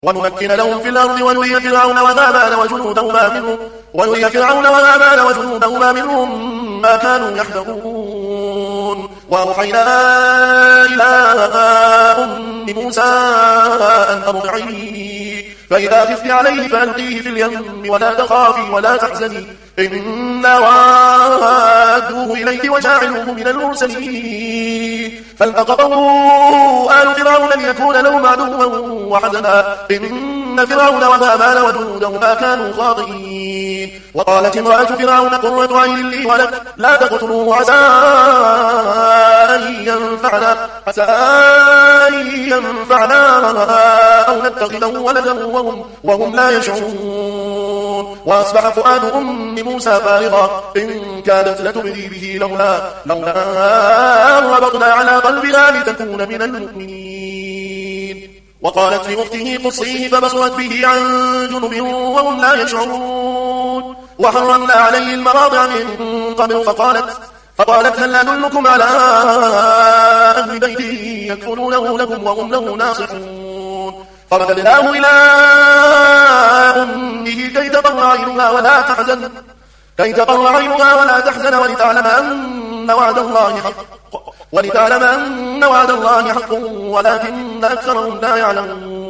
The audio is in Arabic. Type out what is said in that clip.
ونمكن لهم في الأرض ونري فرعون وهامان وجنودهما منهم ما كانوا يحذرون. وأوحينا إلى أم موسى أن أرضعيه فإذا خفت عليه فألقيه في اليم ولا تخافي ولا تحزني إنا رادوه إليك وجاعلوه من المرسلين. فالتقطه آل فرعون ليكون لهم عدوا وحزنا إن فرعون وهامان وجنودهما كانوا خاطئين. وقالت امرأة فرعون قرة عين لي ولك لا تقتلوه عسى أن ينفعنا أو نتخذه ولدا وهم لا يشعرون. وأصبح فؤاد أم موسى فارغا إن كادت لتبدي به لولا ربطنا على قلبها لتكون من المؤمنين. وقالت لأخته قصيه فبصرت به عن جنب وهم لا يشعرون. وحرمنا عليه المراضع من قبل فقالت هل أدلكم على أهل بيت يكفلونه لكم وهم له ناصحون. فرددناه إلى أمه كي تقر عينها ولا تحزن ولتعلم أن وعد الله حق ولكن أكثرهم لا يعلمون.